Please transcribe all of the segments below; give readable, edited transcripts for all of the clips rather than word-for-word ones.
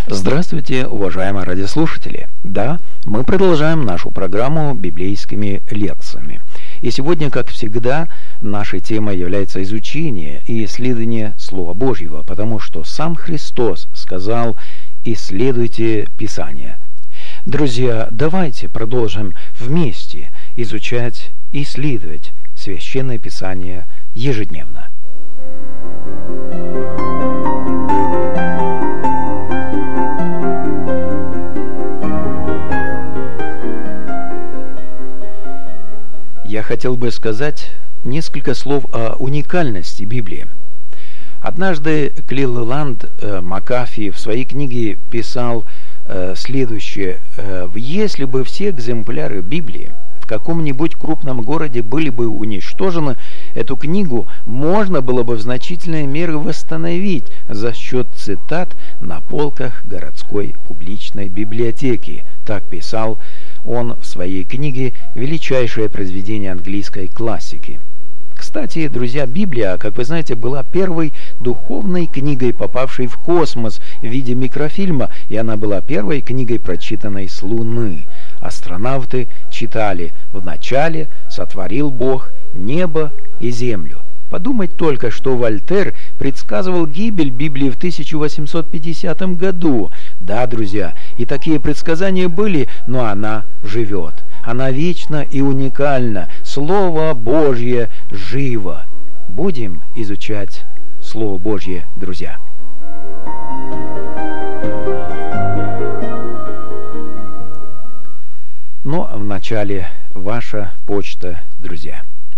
Здравствуйте, уважаемые радиослушатели! Да, мы продолжаем нашу программу библейскими лекциями. И сегодня, как всегда, нашей темой является изучение и исследование Слова Божьего, потому что сам Христос сказал: «Исследуйте Писание». Друзья, давайте продолжим вместе изучать и исследовать Священное Писание ежедневно. Я хотел бы сказать несколько слов о уникальности Библии. Однажды Клелланд Макафи в своей книге писал следующее: «Если бы все экземпляры Библии в каком-нибудь крупном городе были бы уничтожены, эту книгу можно было бы в значительной мере восстановить за счет цитат на полках городской публичной библиотеки». Так писал он в своей книге «Величайшее произведение английской классики». Кстати, друзья, Библия, как вы знаете, была первой духовной книгой, попавшей в космос в виде микрофильма, и она была первой книгой, прочитанной с Луны. Астронавты читали: «Вначале сотворил Бог небо и землю». Подумать только, что Вольтер предсказывал гибель Библии в 1850 году. Да, друзья, и такие предсказания были, но она живет. Она вечна и уникальна. Слово Божье живо. Будем изучать Слово Божье, друзья. Но вначале ваша почта, друзья.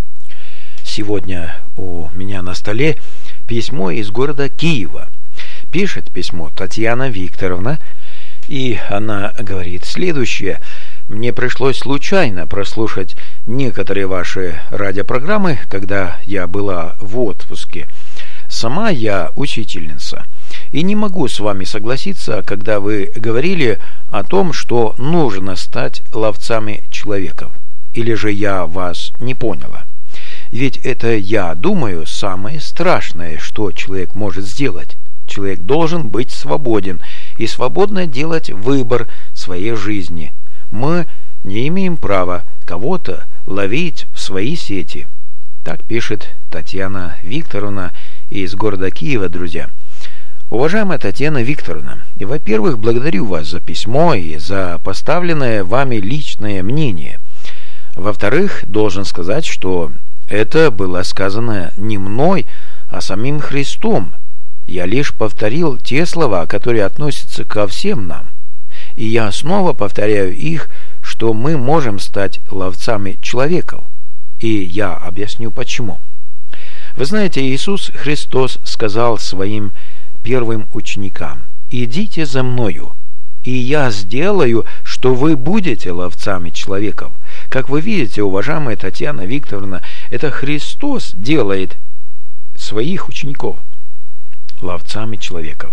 Сегодня у меня на столе письмо из города Киева. Пишет письмо Татьяна Викторовна, и она говорит следующее: «Мне пришлось случайно прослушать некоторые ваши радиопрограммы, когда я была в отпуске. Сама я учительница, и не могу с вами согласиться, когда вы говорили о том, что нужно стать ловцами человеков. Или же я вас не поняла? Ведь это, я думаю, самое страшное, что человек может сделать. Человек должен быть свободен и свободно делать выбор своей жизни. Мы не имеем права кого-то ловить в свои сети». Так пишет Татьяна Викторовна из города Киева, друзья. Уважаемая Татьяна Викторовна, во-первых, благодарю вас за письмо и за поставленное вами личное мнение. Во-вторых, должен сказать, что это было сказано не мной, а самим Христом. Я лишь повторил те слова, которые относятся ко всем нам. И я снова повторяю их, что мы можем стать ловцами человеков. И я объясню почему. Вы знаете, Иисус Христос сказал своим первым ученикам: «Идите за Мною, и я сделаю, что вы будете ловцами человеков». Как вы видите, уважаемая Татьяна Викторовна, это Христос делает своих учеников ловцами человеков.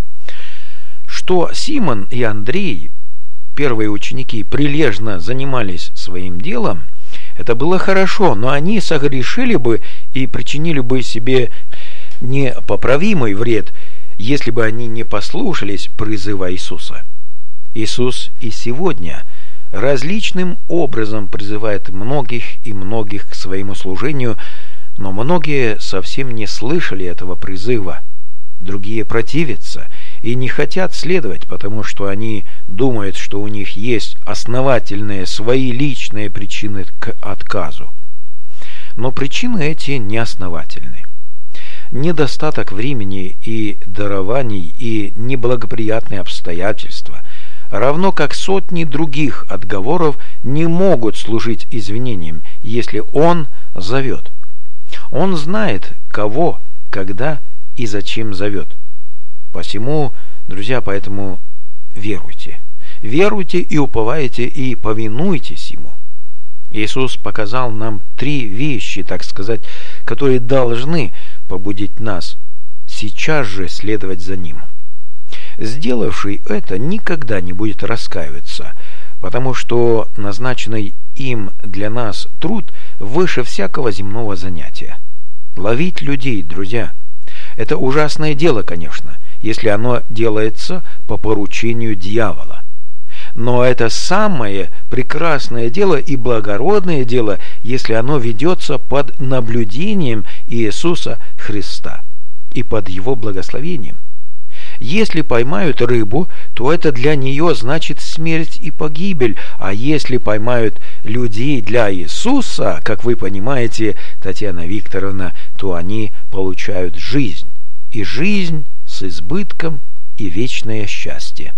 Что Симон и Андрей, первые ученики, прилежно занимались своим делом, это было хорошо, но они согрешили бы и причинили бы себе непоправимый вред, если бы они не послушались призыва Иисуса. Иисус и сегодня различным образом призывает многих и многих к своему служению, но многие совсем не слышали этого призыва. Другие противятся и не хотят следовать, потому что они думают, что у них есть основательные свои личные причины к отказу. Но причины эти неосновательны. Недостаток времени и дарований и неблагоприятные обстоятельства, равно как сотни других отговоров, не могут служить извинением, если Он зовет. Он знает, кого, когда и зачем зовет. Посему, друзья, поэтому веруйте. Веруйте и уповайте, и повинуйтесь Ему. Иисус показал нам 3 вещи, так сказать, которые должны побудить нас сейчас же следовать за Ним. Сделавший это никогда не будет раскаиваться, потому что назначенный им для нас труд выше всякого земного занятия. Ловить людей, друзья, это ужасное дело, конечно, если оно делается по поручению дьявола. Но это самое прекрасное дело и благородное дело, если оно ведется под наблюдением Иисуса Христа и под Его благословением. Если поймают рыбу, то это для нее значит смерть и погибель, а если поймают людей для Иисуса, как вы понимаете, Татьяна Викторовна, то они получают жизнь, и жизнь с избытком и вечное счастье.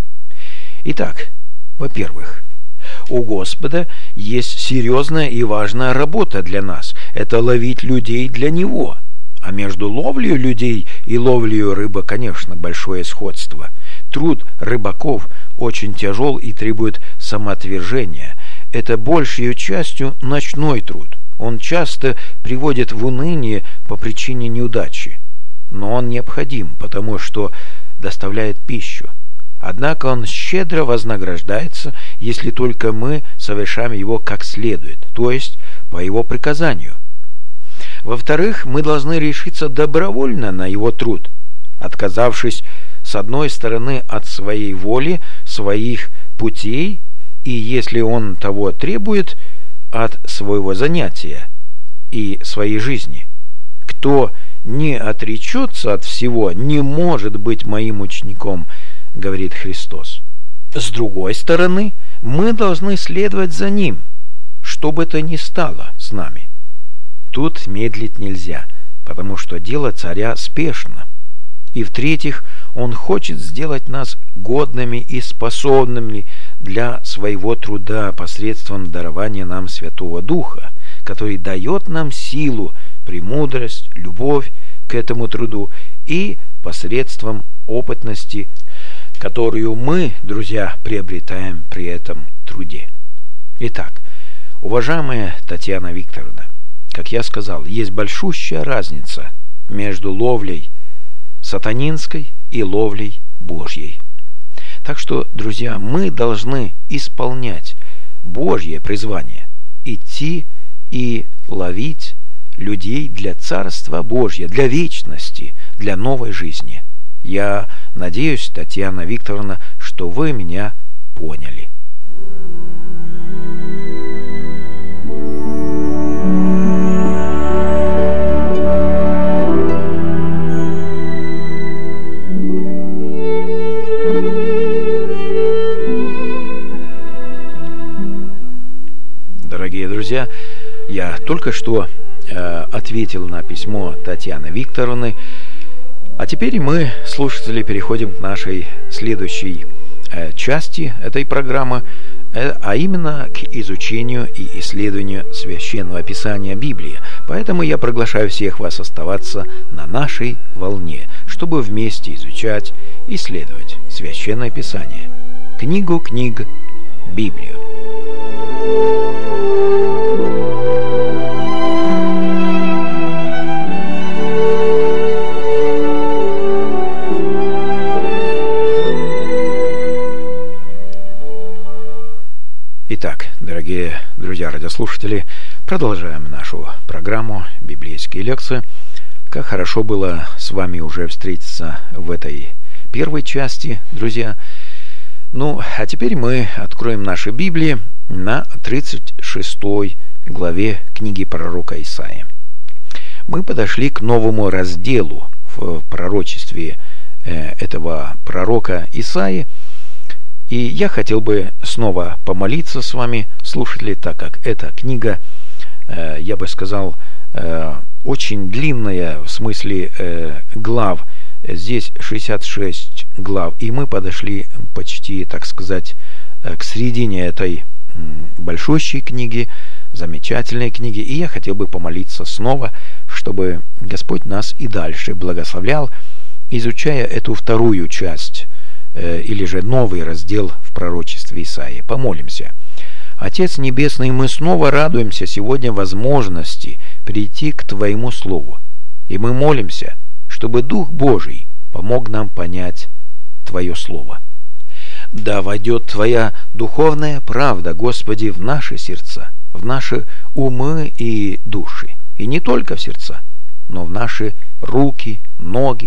Итак, во-первых, у Господа есть серьезная и важная работа для нас – это ловить людей для Него. А между ловлей людей и ловлей рыбы, конечно, большое сходство. Труд рыбаков очень тяжел и требует самоотвержения. Это большей частью ночной труд. Он часто приводит в уныние по причине неудачи. Но он необходим, потому что доставляет пищу. Однако он щедро вознаграждается, если только мы совершаем его как следует, то есть по его приказанию. Во-вторых, мы должны решиться добровольно на его труд, отказавшись с одной стороны от своей воли, своих путей, и, если он того требует, от своего занятия и своей жизни. Кто не отречется от всего, не может быть моим учеником, говорит Христос. С другой стороны, мы должны следовать за ним, что бы то ни стало с нами. Тут медлить нельзя, потому что дело царя спешно. И в-третьих, он хочет сделать нас годными и способными для своего труда посредством дарования нам Святого Духа, который дает нам силу, премудрость, любовь к этому труду и посредством опытности, которую мы, друзья, приобретаем при этом труде. Итак, уважаемая Татьяна Викторовна, как я сказал, есть большущая разница между ловлей сатанинской и ловлей Божьей. Так что, друзья, мы должны исполнять Божье призвание, идти и ловить людей для Царства Божьего, для вечности, для новой жизни. Я надеюсь, Татьяна Викторовна, что вы меня поняли. Дорогие друзья, я только что ответил на письмо Татьяны Викторовны, а теперь мы, слушатели, переходим к нашей следующей части этой программы, а именно к изучению и исследованию Священного Писания Библии. Поэтому я приглашаю всех вас оставаться на нашей волне, чтобы вместе изучать и исследовать Священное Писание. Книгу книг, Библию. Итак, дорогие друзья-радиослушатели, продолжаем нашу программу «Библейские лекции». Как хорошо было с вами уже встретиться в этой первой части, друзья. Ну, а теперь мы откроем наши Библии на 36 главе книги пророка Исаии. Мы подошли к новому разделу в пророчестве этого пророка Исаии. И я хотел бы снова помолиться с вами, слушатели, так как эта книга, я бы сказал, очень длинная в смысле глав. Здесь 66 глав, и мы подошли почти, так сказать, к середине этой большущей книги, замечательной книги. И я хотел бы помолиться снова, чтобы Господь нас и дальше благословлял, изучая эту вторую часть, или же новый раздел в пророчестве Исаии. Помолимся. Отец Небесный, мы снова радуемся сегодня возможности прийти к Твоему Слову. И мы молимся, чтобы Дух Божий помог нам понять Твое Слово. Да войдет Твоя духовная правда, Господи, в наши сердца, в наши умы и души. И не только в сердца, но в наши руки, ноги,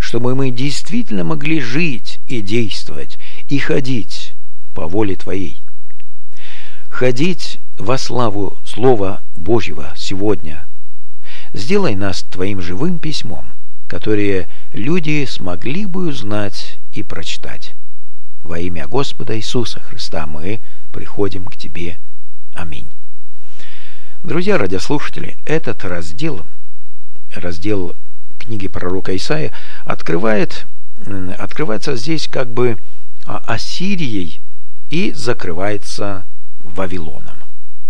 чтобы мы действительно могли жить и действовать, и ходить по воле Твоей. Ходить во славу Слова Божьего сегодня. Сделай нас Твоим живым письмом, которое люди смогли бы узнать и прочитать. Во имя Господа Иисуса Христа мы приходим к Тебе. Аминь. Друзья радиослушатели, этот раздел книги пророка Исаия открывается здесь как бы Ассирией и закрывается Вавилоном.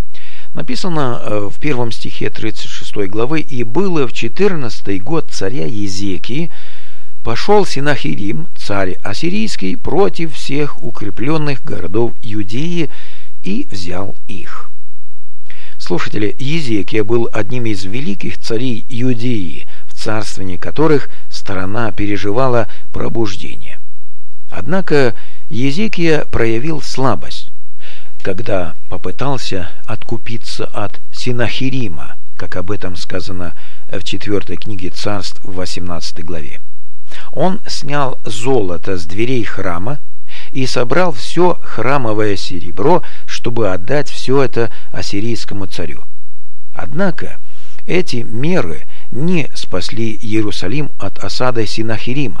Написано в 1 стихе 36 главы: «И было в 14-й год царя Езекии, пошел Синахирим, царь ассирийский, против всех укрепленных городов Иудеи и взял их». Слушатели, Езекия был одним из великих царей Иудеи, в царствовании которых страна переживала пробуждение. Однако Езекия проявил слабость, когда попытался откупиться от Синахирима, как об этом сказано в 4 книге Царств в 18 главе. Он снял золото с дверей храма и собрал все храмовое серебро, чтобы отдать все это ассирийскому царю. Однако эти меры не спасли Иерусалим от осады Синахирима.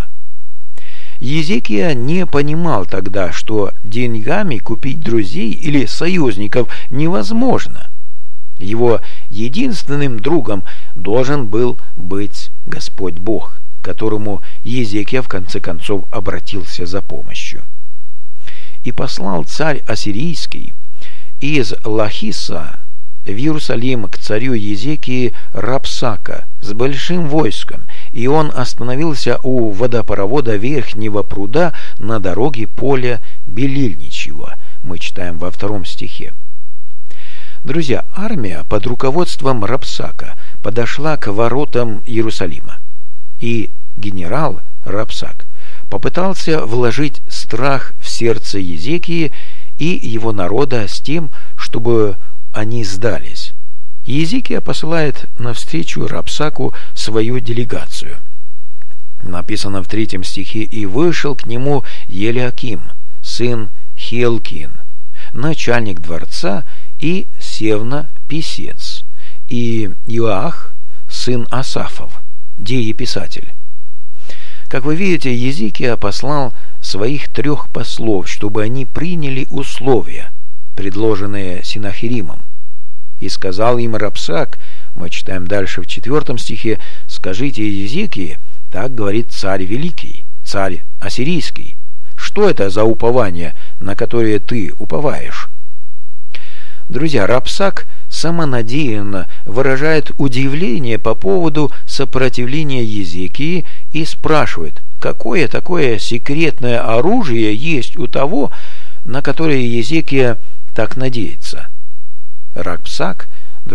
Езекия не понимал тогда, что деньгами купить друзей или союзников невозможно. Его единственным другом должен был быть Господь Бог, к которому Езекия в конце концов обратился за помощью. «И послал царь ассирийский из Лахиса в Иерусалим к царю Езекии Рапсака с большим войском, и он остановился у водопровода Верхнего пруда на дороге поля Белильничьего». Мы читаем во 2 стихе. Друзья, армия под руководством Рапсака подошла к воротам Иерусалима, и генерал Рапсак попытался вложить страх в сердце Езекии и его народа с тем, чтобы они сдались. Езекия посылает навстречу Рапсаку свою делегацию. Написано в 3 стихе: «И вышел к нему Елиаким, сын Хилкин, начальник дворца, и Севна, писец, и Иоах, сын Асафов, дееписатель». Как вы видите, Езекия послал своих 3 послов, чтобы они приняли условия, предложенные Синахиримом. И сказал им Рапсак, мы читаем дальше в 4 стихе: «Скажите Езекии, так говорит царь великий, царь ассирийский, что это за упование, на которое ты уповаешь?» Друзья, Рапсак самонадеянно выражает удивление по поводу сопротивления Езекии и спрашивает, какое такое секретное оружие есть у того, на которое Езекия так надеется. Рапсак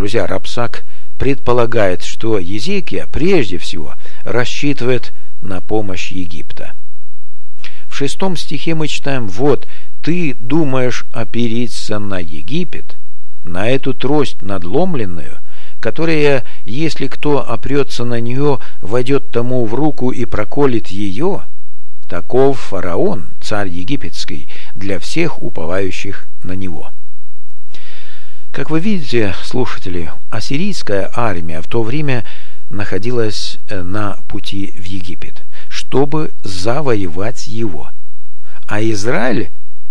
предполагает, что Езекия прежде всего рассчитывает на помощь Египта. В 6 стихе мы читаем: «Вот ты думаешь опереться на Египет, на эту трость надломленную, которая, если кто опрется на нее, войдет тому в руку и проколет ее? Таков фараон, царь египетский, для всех уповающих на него». Как вы видите, слушатели, ассирийская армия в то время находилась на пути в Египет, чтобы завоевать его, а Израиль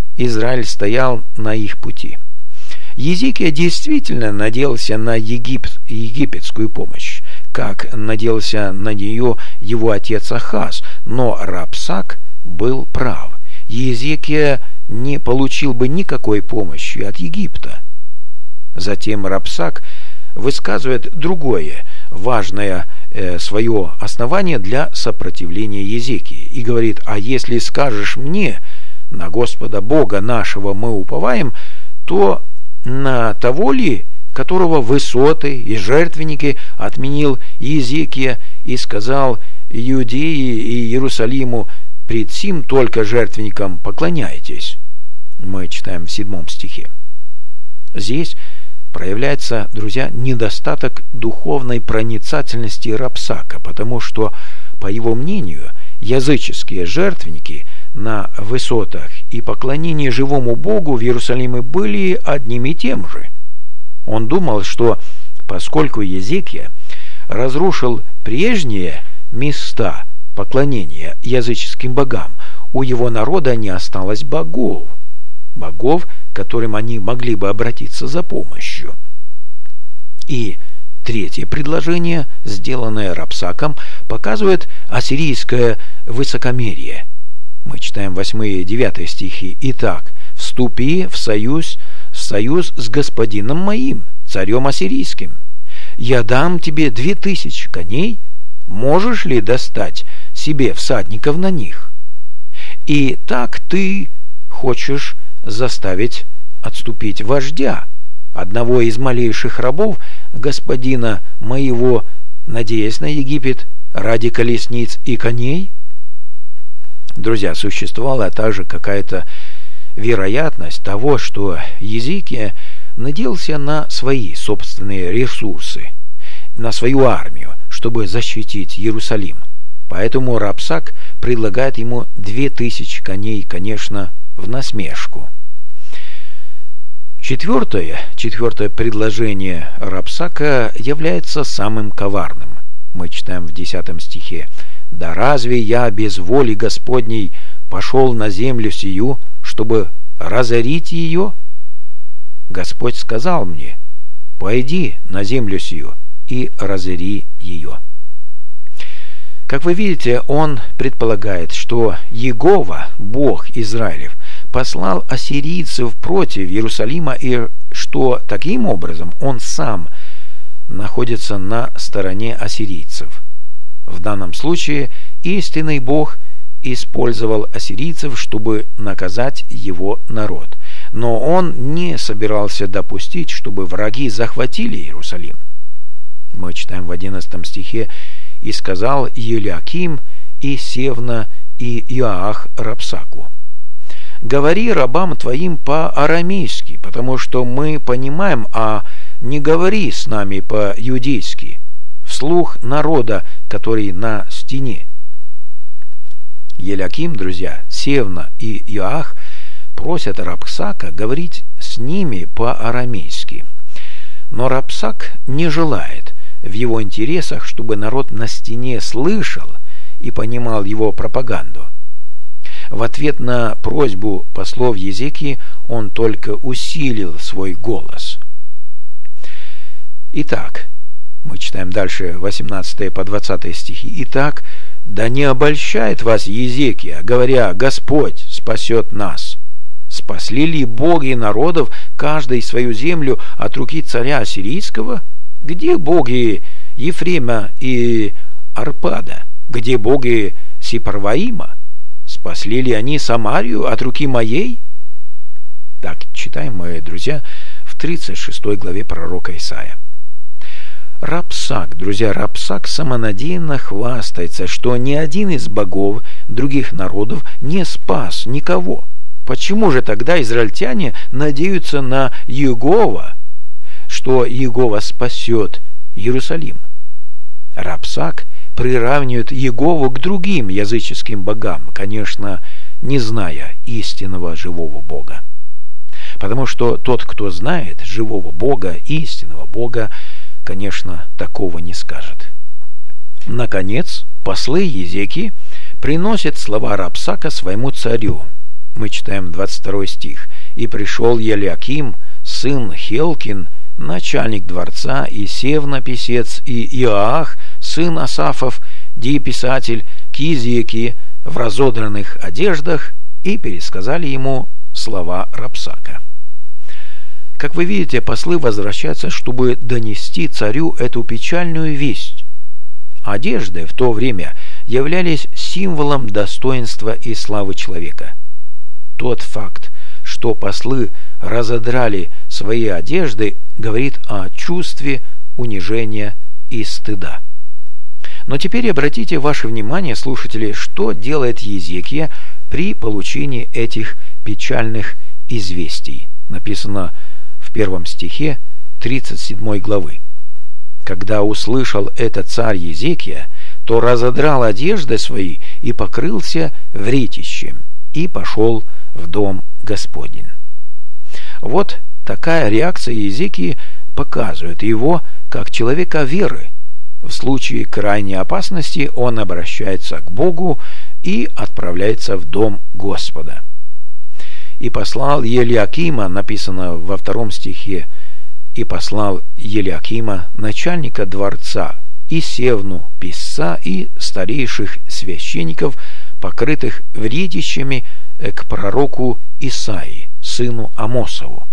стоял на их пути. Езекия действительно надеялся на египетскую помощь, как надеялся на нее его отец Ахаз, но Рапсак был прав. Езекия не получил бы никакой помощи от Египта. Затем Рапсак высказывает другое важное свое основание для сопротивления Езекии и говорит: «А если скажешь мне, на Господа Бога нашего мы уповаем, то на того ли, которого высоты и жертвенники отменил Езекия и сказал Иудеи и Иерусалиму: пред сим только жертвенникам поклоняйтесь». Мы читаем в 7 стихе. Здесь проявляется, друзья, недостаток духовной проницательности Рапсака, потому что, по его мнению, языческие жертвенники на высотах и поклонение живому Богу в Иерусалиме были одним и тем же. Он думал, что поскольку Иезекия разрушил прежние места поклонения языческим богам, у его народа не осталось богов, к которым они могли бы обратиться за помощью. И третье предложение, сделанное Рапсаком, показывает ассирийское высокомерие. Мы читаем 8 и 9 стихи. «Итак, вступи в союз с господином моим, царем ассирийским. Я дам тебе 2000 коней, можешь ли достать себе всадников на них? И так ты хочешь заставить отступить вождя, одного из малейших рабов господина моего, надеясь на Египет ради колесниц и коней?» Друзья, существовала также какая-то вероятность того, что Иезекия надеялся на свои собственные ресурсы, на свою армию, чтобы защитить Иерусалим. Поэтому Рапсак предлагает ему 2000 коней, конечно, в насмешку. Четвертое предложение Рапсака является самым коварным. Мы читаем в 10 стихе. «Да разве я без воли Господней пошел на землю сию, чтобы разорить ее? Господь сказал мне: пойди на землю сию и разори ее». Как вы видите, он предполагает, что Иегова, Бог Израилев, послал ассирийцев против Иерусалима, и что таким образом он сам находится на стороне ассирийцев. В данном случае истинный Бог использовал ассирийцев, чтобы наказать его народ. Но он не собирался допустить, чтобы враги захватили Иерусалим. Мы читаем в 11 стихе: «И сказал Елиаким и Севна и Иоах Рапсаку: говори рабам твоим по-арамейски, потому что мы понимаем, а не говори с нами по-иудейски, вслух народа, который на стене». Елиаким, друзья, Севна и Иоах просят Рапсака говорить с ними по-арамейски. Но Рапсак не желает. В его интересах, чтобы народ на стене слышал и понимал его пропаганду. В ответ на просьбу послов Иезекии он только усилил свой голос. Итак, мы читаем дальше 18 по 20 стихи. «Итак, да не обольщает вас Иезекия, говоря: Господь спасет нас. Спасли ли боги народов каждый свою землю от руки царя ассирийского? Где боги Ефрема и Арпада? Где боги Сепарваима? Спасли ли они Самарию от руки моей?» Так читаем мы, друзья, в 36 главе пророка Исаия. Рапсак, друзья, Рапсак самонадеянно хвастается, что ни один из богов других народов не спас никого. Почему же тогда израильтяне надеются на Иегова, что Иегова спасет Иерусалим? Рапсак приравнивает Иегову к другим языческим богам, конечно, не зная истинного живого Бога. Потому что тот, кто знает живого Бога, истинного Бога, конечно, такого не скажет. Наконец, послы Иезекии приносят слова Рапсака своему царю. Мы читаем 22 стих. «И пришел Елиаким, сын Хелкин, начальник дворца, и Севна писец, и Иоах, сын Асафов, диеписатель, к Иезекии в разодранных одеждах, и пересказали ему слова Рапсака». Как вы видите, послы возвращаются, чтобы донести царю эту печальную весть. Одежды в то время являлись символом достоинства и славы человека. Тот факт, что послы разодрали свои одежды, говорит о чувстве унижения и стыда. Но теперь обратите ваше внимание, слушатели, что делает Иезекия при получении этих печальных известий. Написано в 1 стихе 37 главы. «Когда услышал это царь Иезекия, то разодрал одежды свои и покрылся вретищем, и пошел в дом Господень». Вот такая реакция Иезекии показывает его как человека веры. В случае крайней опасности он обращается к Богу и отправляется в дом Господа. «И послал Елиакима», написано во 2 стихе, «и послал Елиакима, начальника дворца, и Севну, писца, и старейших священников, покрытых вретищами, к пророку Исаии, сыну Амосову».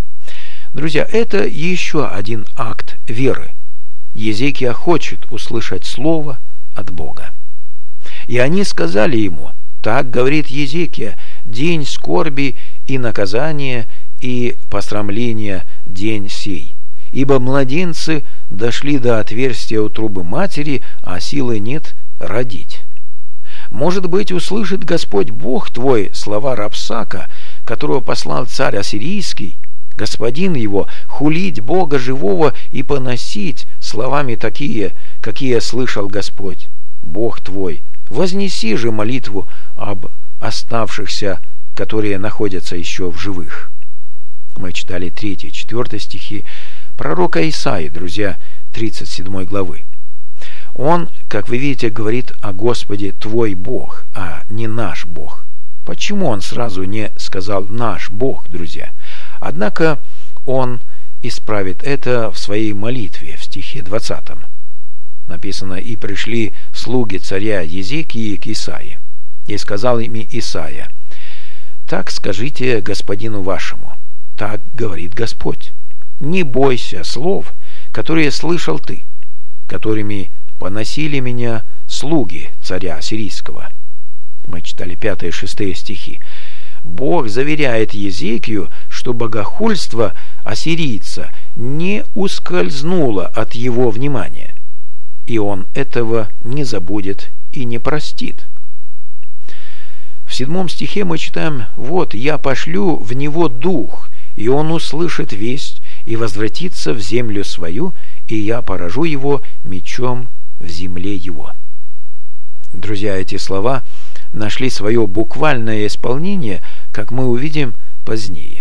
Друзья, это еще один акт веры. Иезекия хочет услышать слово от Бога. «И они сказали ему: так говорит Иезекия, день скорби и наказания и посрамления день сей. Ибо младенцы дошли до отверстия утробы матери, а силы нет родить. Может быть, услышит Господь Бог твой слова Рапсака, которого послал царь ассирийский, господин его, хулить Бога живого и поносить словами такие, какие слышал Господь, Бог твой. Вознеси же молитву об оставшихся, которые находятся еще в живых». Мы читали 3-4 стихи пророка Исаии, друзья, 37 главы. Он, как вы видите, говорит о Господе твой Бог, а не наш Бог. Почему он сразу не сказал «наш Бог», друзья? Однако он исправит это в своей молитве в стихе 20. Написано: «И пришли слуги царя Иезекии к Исаии, и сказал им Исаия: так скажите господину вашему, так говорит Господь, не бойся слов, которые слышал ты, которыми поносили меня слуги царя ассирийского». Мы читали 5 и 6 стихи. Бог заверяет Иезекию, что богохульство ассирийца не ускользнуло от его внимания, и он этого не забудет и не простит. В 7 стихе мы читаем: «Вот я пошлю в него дух, и он услышит весть и возвратится в землю свою, и я поражу его мечом в земле его». Друзья, эти слова нашли свое буквальное исполнение, как мы увидим позднее.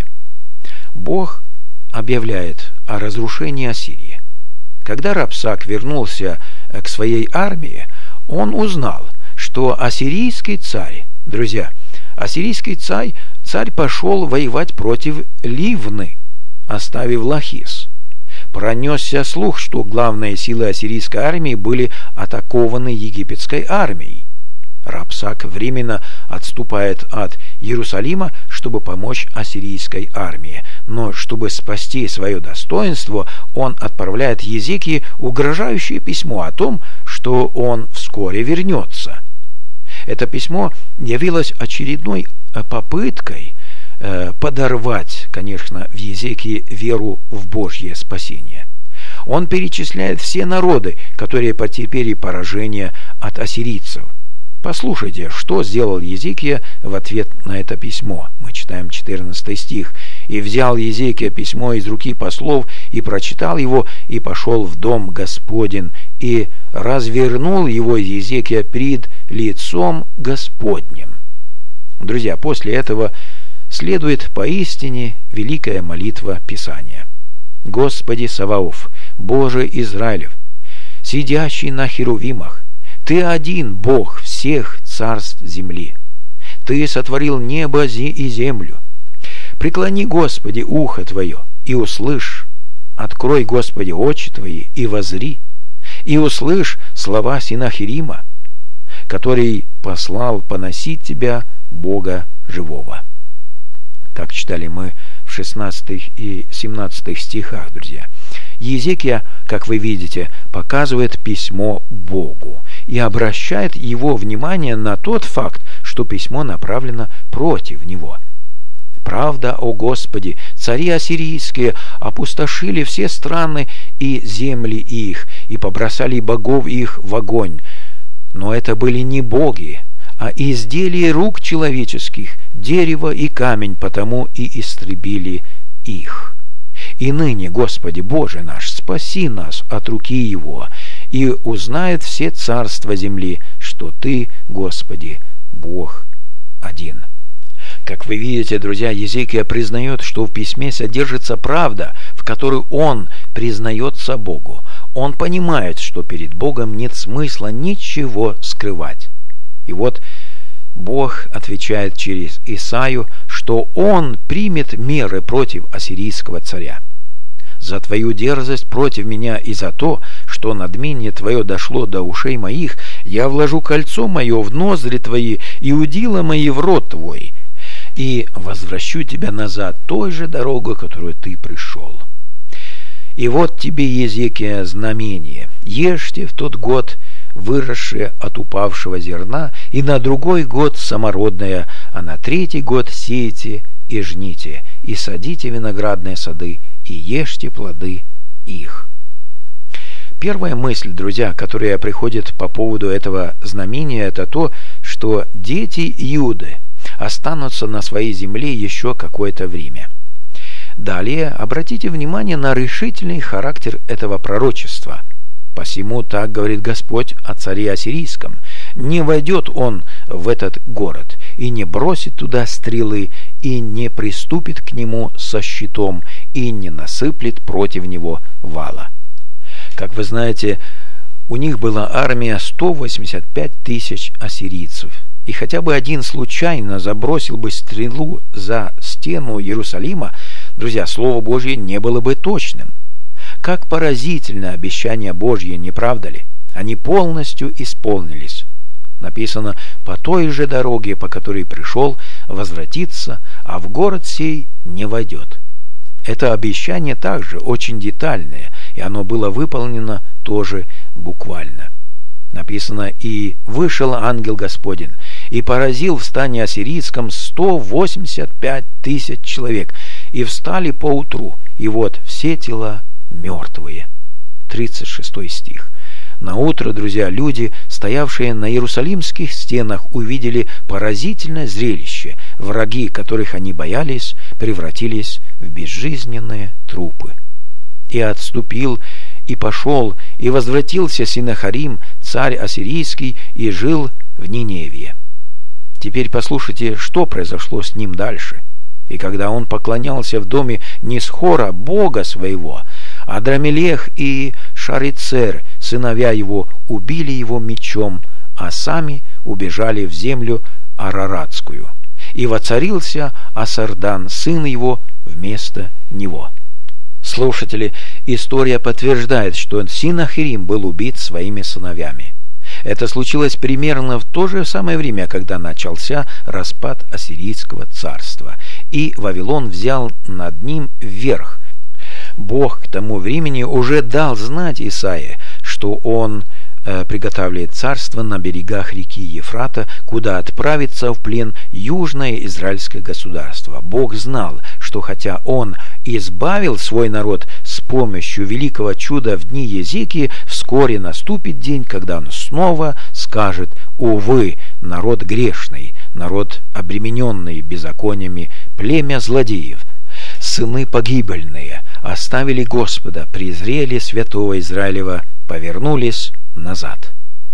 Бог объявляет о разрушении Ассирии. Когда Рапсак вернулся к своей армии, он узнал, что ассирийский царь, друзья, ассирийский царь пошел воевать против Ливны, оставив Лахис. Пронесся слух, что главные силы ассирийской армии были атакованы египетской армией. Рапсак временно отступает от Иерусалима, чтобы помочь ассирийской армии. Но чтобы спасти свое достоинство, он отправляет Иезекии угрожающее письмо о том, что он вскоре вернется. Это письмо явилось очередной попыткой подорвать, конечно, в Иезекии веру в Божье спасение. Он перечисляет все народы, которые потерпели поражение от ассирийцев. Послушайте, что сделал Иезекия в ответ на это письмо. Мы читаем 14 стих. «И взял Иезекия письмо из руки послов, и прочитал его, и пошел в дом Господень, и развернул его Иезекия пред лицом Господнем». Друзья, после этого следует поистине великая молитва Писания. «Господи Саваоф, Боже Израилев, сидящий на херувимах, Ты один Бог всех царств земли. Ты сотворил небо и землю. Преклони, Господи, ухо Твое, и услышь. Открой, Господи, очи Твои, и возри, и услышь слова Синахирима, который послал поносить Тебя, Бога живого». Как читали мы в 16 и 17 стихах, друзья. Иезекия, как вы видите, показывает письмо Богу и обращает его внимание на тот факт, что письмо направлено против него. «Правда, о Господи, цари ассирийские опустошили все страны и земли их, и побросали богов их в огонь. Но это были не боги, а изделия рук человеческих, дерево и камень, потому и истребили их. И ныне, Господи Боже наш, спаси нас от руки его, и узнает все царства земли, что что Ты, Господи, Бог один». Как вы видите, друзья, Иезекия признает, что в письме содержится правда, в которой он признается Богу. Он понимает, что перед Богом нет смысла ничего скрывать. И вот Бог отвечает через Исаию, что он примет меры против ассирийского царя. «За твою дерзость против меня и за то, что надмение твое дошло до ушей моих, я вложу кольцо мое в ноздри твои и удила мои в рот твой, и возвращу тебя назад той же дорогой, которую ты пришел. И вот тебе, Иезекия, знамение. Ешьте в тот год выросшее от упавшего зерна, и на другой год самородное, а на третий год сеете и жните, и садите виноградные сады, и ешьте плоды их». Первая мысль, друзья, которая приходит по поводу этого знамения, это то, что дети Иуды останутся на своей земле еще какое-то время. Далее обратите внимание на решительный характер этого пророчества. «Посему так говорит Господь о царе ассирийском: не войдет он в этот город, и не бросит туда стрелы, и не приступит к нему со щитом, и не насыплет против него вала». Как вы знаете, у них была армия 185 тысяч ассирийцев. И хотя бы один случайно забросил бы стрелу за стену Иерусалима, друзья, Слово Божье не было бы точным. Как поразительно обещание Божье, не правда ли? Они полностью исполнились. Написано: «По той же дороге, по которой пришел, возвратится, а в город сей не войдет». Это обещание также очень детальное, и оно было выполнено тоже буквально. Написано: «И вышел ангел Господень, и поразил в стане ассирийском 185 тысяч человек, и встали поутру, и вот все тела мертвые». 36 стих. Наутро, друзья, люди, стоявшие на иерусалимских стенах, увидели поразительное зрелище. Враги, которых они боялись, превратились в безжизненные трупы. «И отступил, и пошел, и возвратился Синахарим, царь ассирийский, и жил в Ниневии». Теперь послушайте, что произошло с ним дальше. «И когда он поклонялся в доме Нисхора, бога своего, Адрамелех и Шарицер, сыновья его, убили его мечом, а сами убежали в землю Араратскую. И воцарился Асардан, сын его, вместо него». Слушатели, история подтверждает, что Синахирим был убит своими сыновьями. Это случилось примерно в то же самое время, когда начался распад ассирийского царства, и Вавилон взял над ним верх. Бог к тому времени уже дал знать Исаии, что он приготавливает царство на берегах реки Ефрата, куда отправится в плен южное израильское государство. Бог знал, что хотя он избавил свой народ с помощью великого чуда в дни Иезекии, вскоре наступит день, когда он снова скажет: «Увы, народ грешный, народ обремененный беззакониями, племя злодеев, сыны погибельные, оставили Господа, презрели святого Израилева, повернулись назад».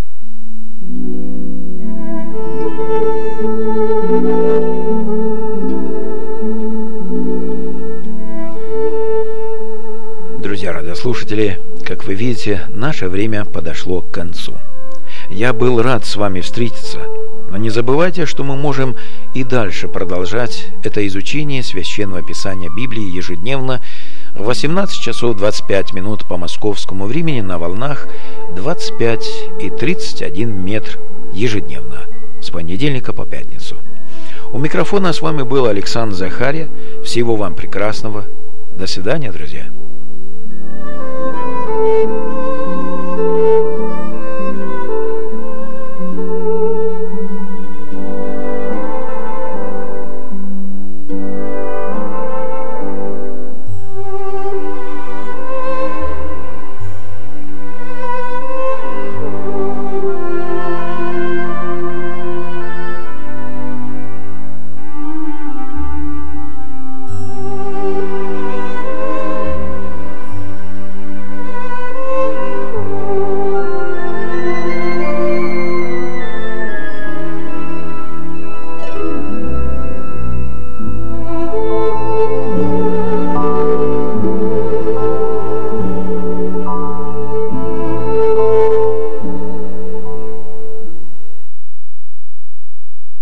Друзья радиослушатели, как вы видите, наше время подошло к концу. Я был рад с вами встретиться, но не забывайте, что мы можем и дальше продолжать это изучение Священного Писания Библии ежедневно в 18 часов 25 минут по московскому времени на волнах 25 и 31 метр ежедневно, с понедельника по пятницу. У микрофона с вами был Александр Захария. Всего вам прекрасного. До свидания, друзья.